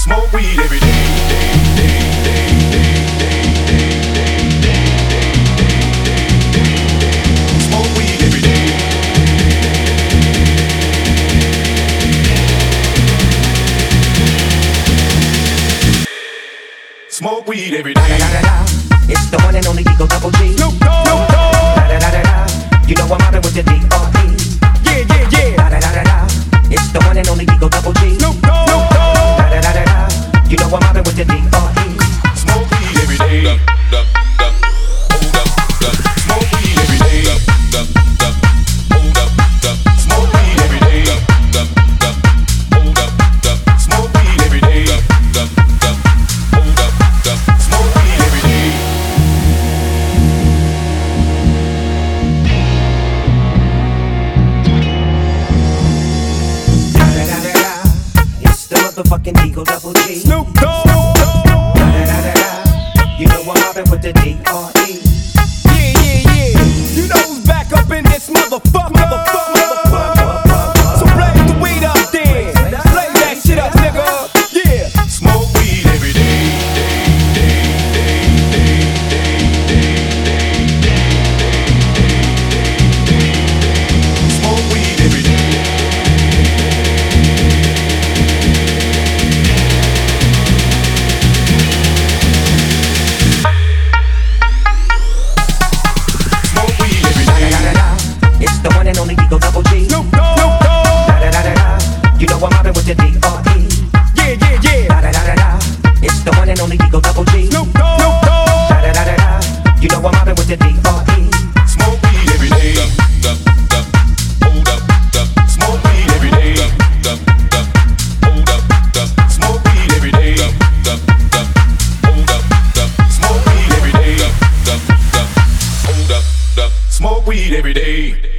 Smoke weed every day. Smoke weed every day. Smoke weed every day. It's the one and only Eagle Double G. Snoop Dogg. You know I'm mobbing with the D.R.E. Yeah, yeah, yeah. It's the one and only Eagle Double G. Snoop Dogg. You know I'm mobbing with the D.R.E. Smoke weed every day. Smoke weed every day. Smoke weed every day. Smoke weed every day. Smoke weed every day. It's the motherfucking Eagle Double G. Snoop Dogg. You know I'm mobbing with the D.R.E. Yeah, yeah, yeah. You know who's back up in this motherfucker. So blaze the weed up then. Blaze that shit up, nigga. Yeah. Smoke weed every day. Smoke weed every day. Smoke weed every day. It's the one and only Eagle Double G. Snoop Dogg. You know I'm mobbing with the D.R.E. Yeah, yeah, yeah. It's the one and only Eagle Double G. Snoop Dogg. You know I'm mobbing with the D.R.E. Smoke weed every day. Smoke weed every day. Smoke weed every day. Smoke weed every day. Smoke weed every day.